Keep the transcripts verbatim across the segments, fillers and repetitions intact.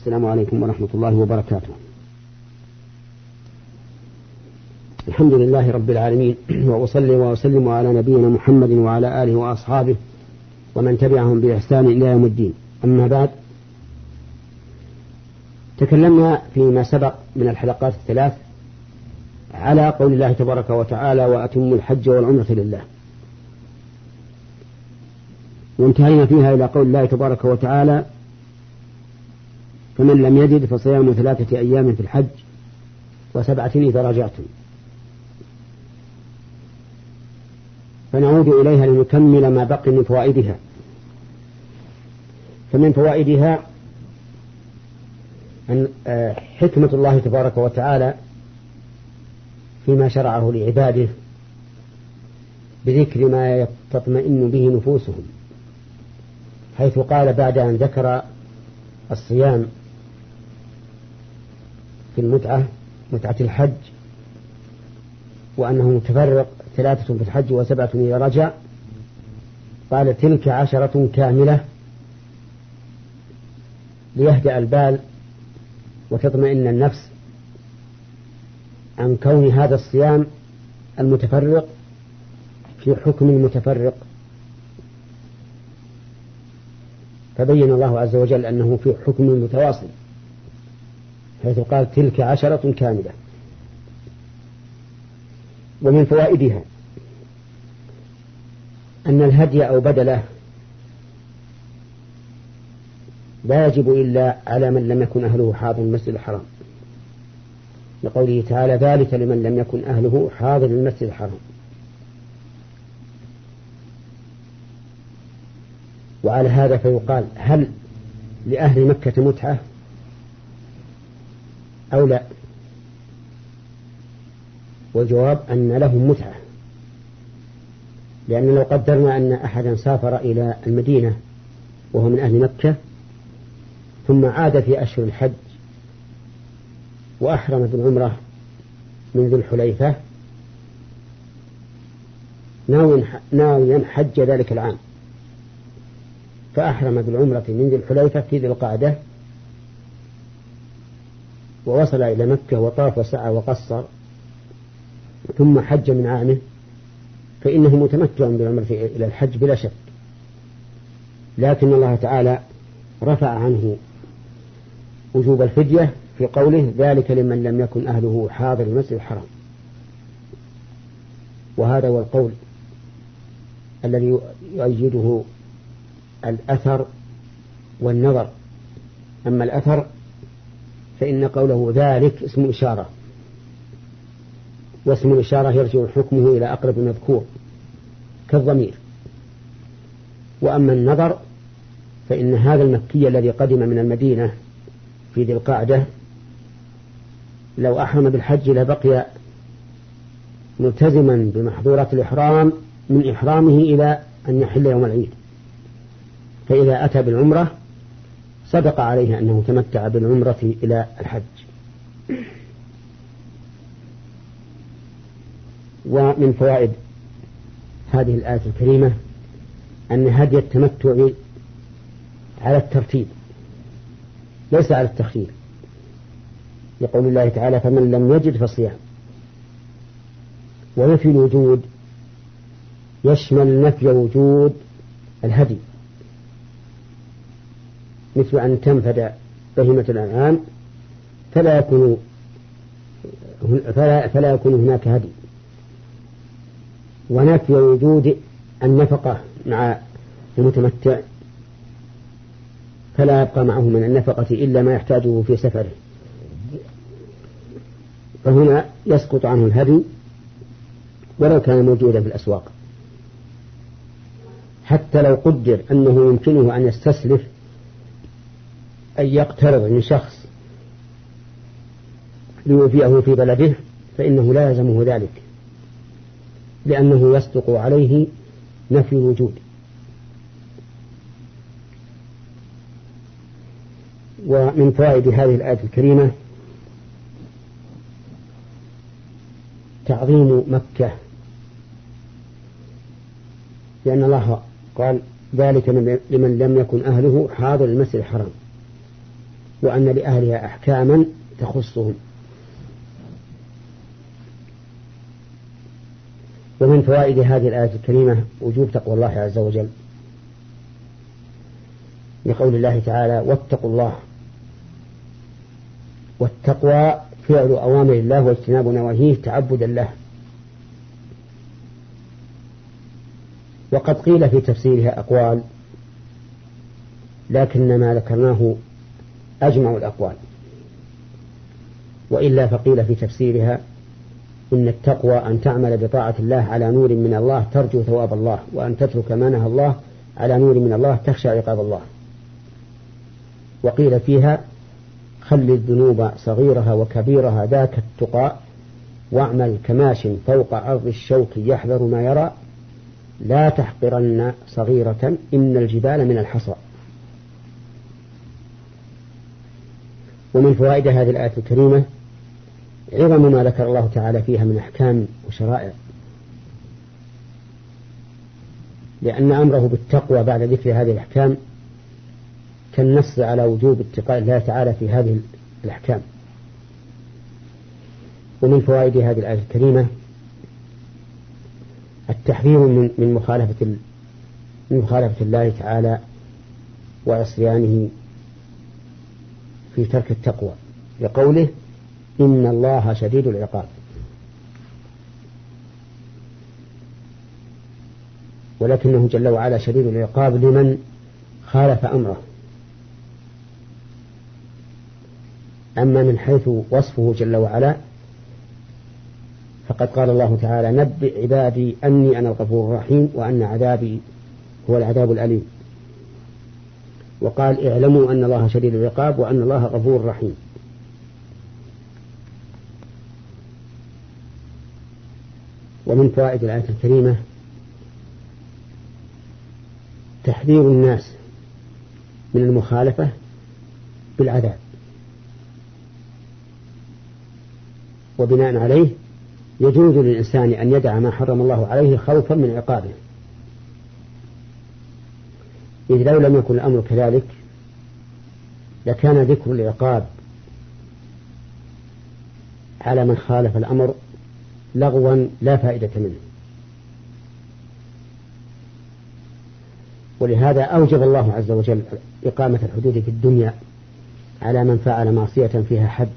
السلام عليكم ورحمة الله وبركاته. الحمد لله رب العالمين، وأصلي وأسلم على نبينا محمد وعلى آله وأصحابه ومن تبعهم بإحسان إلى يوم الدين. أما بعد، تكلمنا فيما سبق من الحلقات الثلاث على قول الله تبارك وتعالى: وأتموا الحج والعمرة لله، وانتهينا فيها إلى قول الله تبارك وتعالى: فمن لم يجد فصيام ثلاثة أيام في الحج وسبعة إذا رجعتم. فنعود إليها لنكمل ما بقي من فوائدها. فمن فوائدها أن حكمة الله تبارك وتعالى فيما شرعه لعباده بذكر ما تطمئن به نفوسهم، حيث قال بعد أن ذكر الصيام في المتعة متعة الحج وأنه متفرق ثلاثة في الحج وسبعة إذا رجع، قال: تلك عشرة كاملة، ليهدأ البال وتطمئن النفس عن كون هذا الصيام المتفرق في حكم المتفرق. فبين الله عز وجل أنه في حكم متواصل، حيث قال: تلك عشرة كاملة. ومن فوائدها أن الهدي أو بدله لا يجب إلا على من لم يكن أهله حاضر المسجد الحرام، لقوله تعالى: ذلك لمن لم يكن أهله حاضر المسجد الحرام. وعلى هذا فيقال: هل لأهل مكة متعة أو لا؟ والجواب أن لهم متعة، لأن لو قدرنا أن أحدا سافر إلى المدينة وهو من أهل مكة ثم عاد في أشهر الحج وأحرم بالعمرة من ذي الحليفة ناويا حج ذلك العام، فأحرم بالعمرة من ذي الحليفة في ذي القعدة ووصل إلى مكة وطاف وسعى وقصر ثم حج من عامه، فإنه متمتع بالعمرة إلى الحج بلا شك. لكن الله تعالى رفع عنه وجوب الفدية في قوله: ذلك لمن لم يكن أهله حاضر المسجد الحرام. وهذا هو القول الذي يؤيده الأثر والنظر. أما الأثر فإن قوله ذلك اسم إشارة، واسم الإشارة يرجع حكمه إلى أقرب المذكور كالضمير. وأما النظر فإن هذا المكي الذي قدم من المدينة في ذي القعدة لو أحرم بالحج لبقي ملتزما بمحظورات الإحرام من إحرامه إلى أن يحل يوم العيد، فإذا أتى بالعمرة صدق عليه أنه تمتع بالعمرة إلى الحج. ومن فوائد هذه الآية الكريمة أن هدي التمتع على الترتيب ليس على التخيير، يقول الله تعالى: فمن لم يجد فصيام. ونفي الوجود يشمل نفي وجود الهدي، مثل أن تنفد بهيمة الأنعام فلا يكون فلا, فلا يكون هناك هدي. ونفي وجود النفقة مع المتمتع فلا يبقى معه من النفقة إلا ما يحتاجه في سفره، فهنا يسقط عنه الهدي ولو كان موجودا في الأسواق. حتى لو قدر أنه يمكنه أن يستسلف أن يقترض من شخص ليوفيه في بلده فإنه لا يلزمه ذلك، لأنه يصدق عليه نفي الوجود. ومن فوائد هذه الآية الكريمة تعظيم مكة، لأن الله قال: ذلك لمن لم يكن أهله حاضر المسجد الحرام. وأن لأهلها أحكاما تخصهم. ومن فوائد هذه الآية الكريمة وجوب تقوى الله عز وجل، لقول الله تعالى واتقوا الله. والتقوى فعل أوامر الله واجتناب نواهيه تعبدا له. وقد قيل في تفسيرها أقوال، لكن ما ذكرناه أجمع الأقوال، وإلا فقيل في تفسيرها إن التقوى أن تعمل بطاعة الله على نور من الله ترجو ثواب الله، وأن تترك ما نهى الله على نور من الله تخشى عقاب الله. وقيل فيها خل الذنوب صغيرها وكبيرها ذاك التقى، واعمل كماش فوق عرض الشوك يحذر ما يرى، لا تحقرن صغيرة إن الجبال من الحصى. ومن فوائد هذه الآية الكريمة عظم ما ذكر الله تعالى فيها من أحكام وشرائع، لأن أمره بالتقوى بعد ذكر هذه الأحكام كالنص على وجوب اتقاء الله تعالى في هذه الأحكام. ومن فوائد هذه الآية الكريمة التحذير من مخالفة من مخالفة الله تعالى وعصيانه في ترك التقوى، لقوله إن الله شديد العقاب. ولكنه جل وعلا شديد العقاب لمن خالف أمره. أما من حيث وصفه جل وعلا فقد قال الله تعالى نبئ عبادي أني أنا الغفور الرحيم وأن عذابي هو العذاب الأليم. وقال اعلموا أن الله شديد العقاب وأن الله غفور رحيم. ومن فوائد الآية الكريمة تحذير الناس من المخالفة بالعذاب، وبناء عليه يجوز للإنسان أن يدع ما حرم الله عليه خوفا من عقابه، إذ لو لم يكن الأمر كذلك لكان ذكر العقاب على من خالف الأمر لغوا لا فائدة منه. ولهذا أوجب الله عز وجل إقامة الحدود في الدنيا على من فعل معصية فيها حد،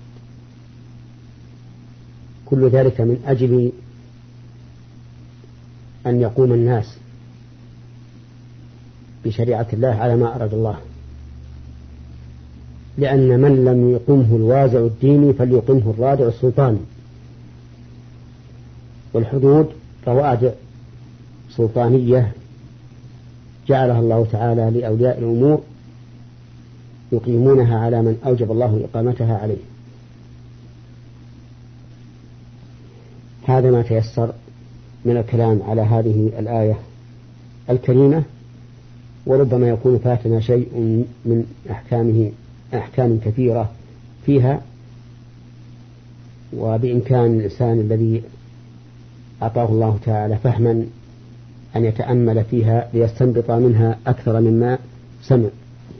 كل ذلك من أجل أن يقوم الناس بشريعة الله على ما أراد الله، لأن من لم يقمه الوازع الديني فليقمه الرادع السلطاني. والحدود روادع سلطانية جعلها الله تعالى لأولياء الأمور يقيمونها على من أوجب الله إقامتها عليه. هذا ما تيسر من الكلام على هذه الآية الكريمة، وربما يكون فاتنا شيء من أحكامه أحكام كثيرة فيها، وبإمكان الإنسان الذي أعطاه الله تعالى فهما أن يتأمل فيها ليستنبط منها أكثر مما سمع.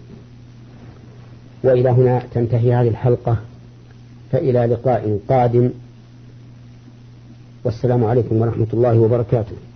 وإلى هنا تنتهي هذه الحلقة، فإلى لقاء قادم، والسلام عليكم ورحمة الله وبركاته.